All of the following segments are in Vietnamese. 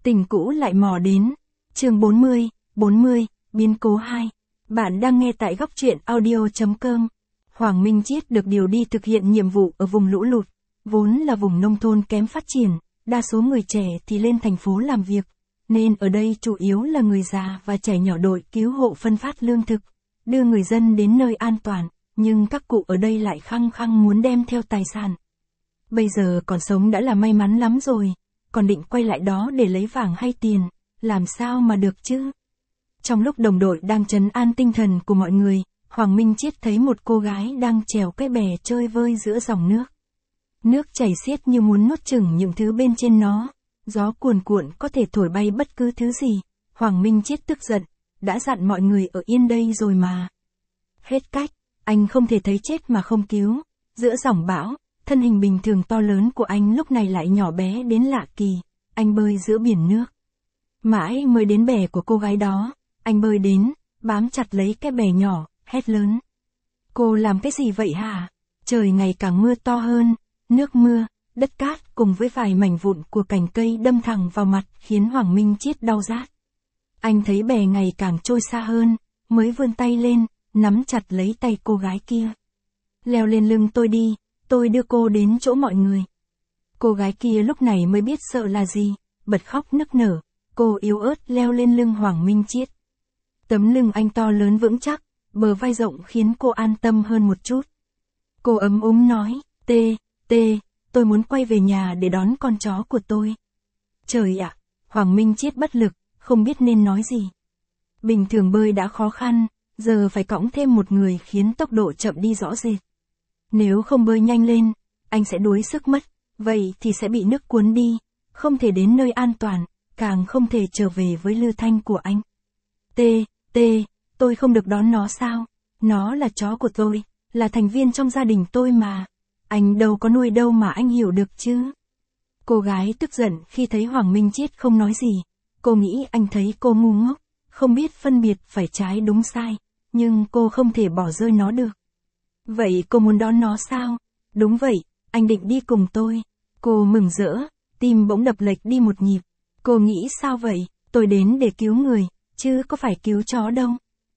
Tình cũ lại mò đến. Chương 40, biến cố 2. Bạn đang nghe tại góc truyện audio.com. Hoàng Minh Chiết được điều đi thực hiện nhiệm vụ ở vùng lũ lụt, vốn là vùng nông thôn kém phát triển, đa số người trẻ thì lên thành phố làm việc, nên ở đây chủ yếu là người già và trẻ nhỏ đội cứu hộ phân phát lương thực, đưa người dân đến nơi an toàn, nhưng các cụ ở đây lại khăng khăng muốn đem theo tài sản. Bây giờ còn sống đã là may mắn lắm rồi, còn định quay lại đó để lấy vàng hay tiền, làm sao mà được chứ? Trong lúc đồng đội đang trấn an tinh thần của mọi người, Hoàng Minh Chiết thấy một cô gái đang chèo cái bè chơi vơi giữa dòng nước. Nước chảy xiết như muốn nuốt chửng những thứ bên trên nó, gió cuồn cuộn có thể thổi bay bất cứ thứ gì. Hoàng Minh Chiết tức giận, đã dặn mọi người ở yên đây rồi mà. Hết cách, anh không thể thấy chết mà không cứu. Giữa dòng bão, thân hình bình thường to lớn của anh lúc này lại nhỏ bé đến lạ kỳ, anh bơi giữa biển nước. Mãi mới đến bè của cô gái đó, anh bơi đến, bám chặt lấy cái bè nhỏ, hét lớn. Cô làm cái gì vậy hả? Trời ngày càng mưa to hơn, nước mưa, đất cát cùng với vài mảnh vụn của cành cây đâm thẳng vào mặt khiến Hoàng Minh Chiết đau rát. Anh thấy bè ngày càng trôi xa hơn, mới vươn tay lên, nắm chặt lấy tay cô gái kia. Leo lên lưng tôi đi, tôi đưa cô đến chỗ mọi người. Cô gái kia lúc này mới biết sợ là gì, bật khóc nức nở, cô yếu ớt leo lên lưng Hoàng Minh Chiết. Tấm lưng anh to lớn vững chắc, bờ vai rộng khiến cô an tâm hơn một chút. Cô ấm nói, tôi muốn quay về nhà để đón con chó của tôi. Trời ạ, Hoàng Minh Chiết bất lực, không biết nên nói gì. Bình thường bơi đã khó khăn, giờ phải cõng thêm một người khiến tốc độ chậm đi rõ rệt. Nếu không bơi nhanh lên, anh sẽ đuối sức mất, vậy thì sẽ bị nước cuốn đi, không thể đến nơi an toàn, càng không thể trở về với Lư Thanh của anh. Tôi không được đón nó sao? Nó là chó của tôi, là thành viên trong gia đình tôi mà. Anh đâu có nuôi đâu mà anh hiểu được chứ. Cô gái tức giận khi thấy Hoàng Minh Chiết không nói gì. Cô nghĩ anh thấy cô ngu ngốc, không biết phân biệt phải trái đúng sai, nhưng cô không thể bỏ rơi nó được. Vậy cô muốn đón nó sao? Đúng vậy, anh định đi cùng tôi. Cô mừng rỡ, tim bỗng đập lệch đi một nhịp. Cô nghĩ sao vậy? Tôi đến để cứu người, chứ có phải cứu chó đâu.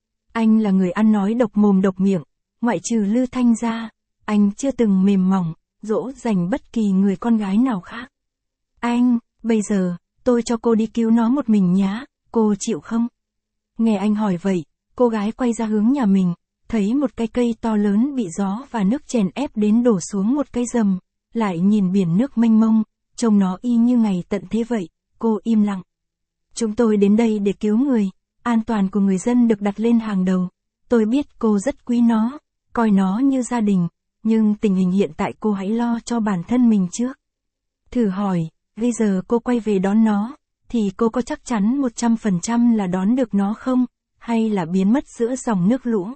Anh là người ăn nói độc mồm độc miệng, ngoại trừ Lư Thanh ra, anh chưa từng mềm mỏng, dỗ dành bất kỳ người con gái nào khác. Anh, bây giờ, tôi cho cô đi cứu nó một mình nhá, cô chịu không? Nghe anh hỏi vậy, cô gái quay ra hướng nhà mình, thấy một cái cây to lớn bị gió và nước chèn ép đến đổ xuống một cây rầm, lại nhìn biển nước mênh mông, trông nó y như ngày tận thế vậy, cô im lặng. Chúng tôi đến đây để cứu người, an toàn của người dân được đặt lên hàng đầu. Tôi biết cô rất quý nó, coi nó như gia đình, nhưng tình hình hiện tại cô hãy lo cho bản thân mình trước. Thử hỏi, bây giờ cô quay về đón nó, thì cô có chắc chắn 100% là đón được nó không, hay là biến mất giữa dòng nước lũ?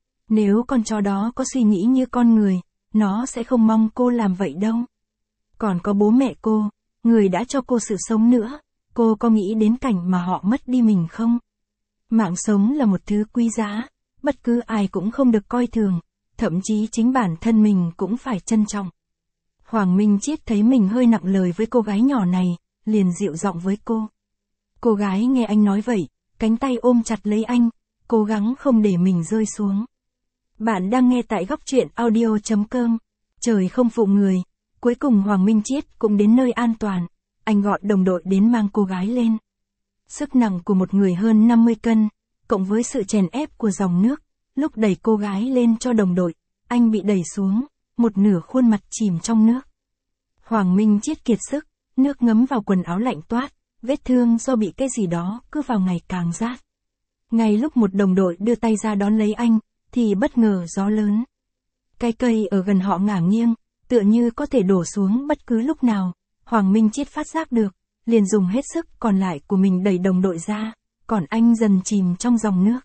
Nếu con chó đó có suy nghĩ như con người, nó sẽ không mong cô làm vậy đâu. Còn có bố mẹ cô, người đã cho cô sự sống nữa, cô có nghĩ đến cảnh mà họ mất đi mình không? Mạng sống là một thứ quý giá, bất cứ ai cũng không được coi thường, thậm chí chính bản thân mình cũng phải trân trọng. Hoàng Minh Chiết thấy mình hơi nặng lời với cô gái nhỏ này, liền dịu giọng với cô. Cô gái nghe anh nói vậy, cánh tay ôm chặt lấy anh, cố gắng không để mình rơi xuống. Bạn đang nghe tại góc truyện audio.com. Trời không phụ người, cuối cùng Hoàng Minh Chiết cũng đến nơi an toàn, anh gọi đồng đội đến mang cô gái lên. Sức nặng của một người hơn 50 cân, cộng với sự chèn ép của dòng nước, lúc đẩy cô gái lên cho đồng đội, anh bị đẩy xuống, một nửa khuôn mặt chìm trong nước. Hoàng Minh Chiết kiệt sức, nước ngấm vào quần áo lạnh toát, vết thương do bị cái gì đó cứ vào ngày càng rát. Ngay lúc một đồng đội đưa tay ra đón lấy anh, thì bất ngờ gió lớn. Cái cây ở gần họ ngả nghiêng, tựa như có thể đổ xuống bất cứ lúc nào. Hoàng Minh Chiết phát giác được, liền dùng hết sức còn lại của mình đẩy đồng đội ra, còn anh dần chìm trong dòng nước.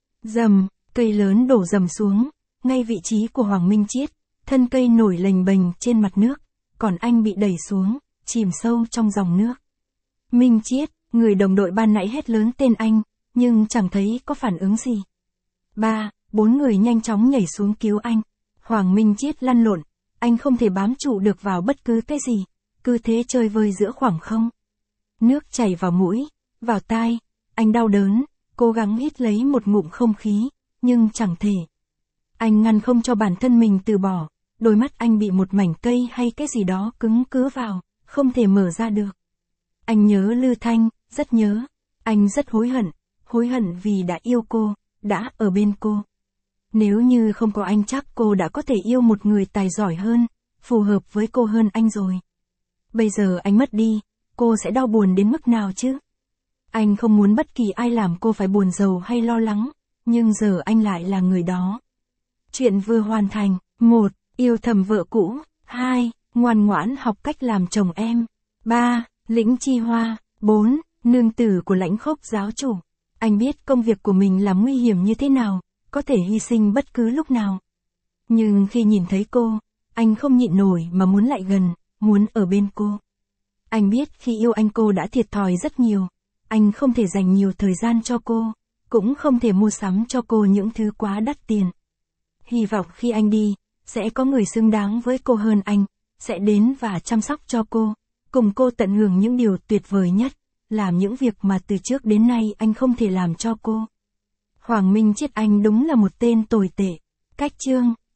Rầm, cây lớn đổ rầm xuống, ngay vị trí của Hoàng Minh Chiết, thân cây nổi lềnh bềnh trên mặt nước, còn anh bị đẩy xuống, chìm sâu trong dòng nước. Minh Chiết, người đồng đội ban nãy hét lớn tên anh, nhưng chẳng thấy có phản ứng gì. 3-4 người nhanh chóng nhảy xuống cứu anh. Hoàng Minh Chiết lăn lộn, anh không thể bám trụ được vào bất cứ cái gì, cứ thế chơi vơi giữa khoảng không. Nước chảy vào mũi, vào tai, anh đau đớn, cố gắng hít lấy một ngụm không khí, nhưng chẳng thể. Anh ngăn không cho bản thân mình từ bỏ, đôi mắt anh bị một mảnh cây hay cái gì đó cứng cứa vào, không thể mở ra được. Anh nhớ Lư Thanh, rất nhớ. Anh rất hối hận vì đã yêu cô, đã ở bên cô. Nếu như không có anh chắc cô đã có thể yêu một người tài giỏi hơn, phù hợp với cô hơn anh rồi. Bây giờ anh mất đi, cô sẽ đau buồn đến mức nào chứ? Anh không muốn bất kỳ ai làm cô phải buồn rầu hay lo lắng, nhưng giờ anh lại là người đó. Chuyện vừa hoàn thành. 1. Yêu thầm vợ cũ. 2. Ngoan ngoãn học cách làm chồng em. 3. Lĩnh Chi Hoa. 4. Nương tử của Lãnh Khốc giáo chủ. Anh biết công việc của mình là nguy hiểm như thế nào, có thể hy sinh bất cứ lúc nào. Nhưng khi nhìn thấy cô, anh không nhịn nổi mà muốn lại gần, muốn ở bên cô. Anh biết khi yêu anh cô đã thiệt thòi rất nhiều, anh không thể dành nhiều thời gian cho cô, cũng không thể mua sắm cho cô những thứ quá đắt tiền. Hy vọng khi anh đi, sẽ có người xứng đáng với cô hơn anh, sẽ đến và chăm sóc cho cô, cùng cô tận hưởng những điều tuyệt vời nhất, làm những việc mà từ trước đến nay anh không thể làm cho cô. Hoàng Minh Chiết anh đúng là một tên tồi tệ. Cách chương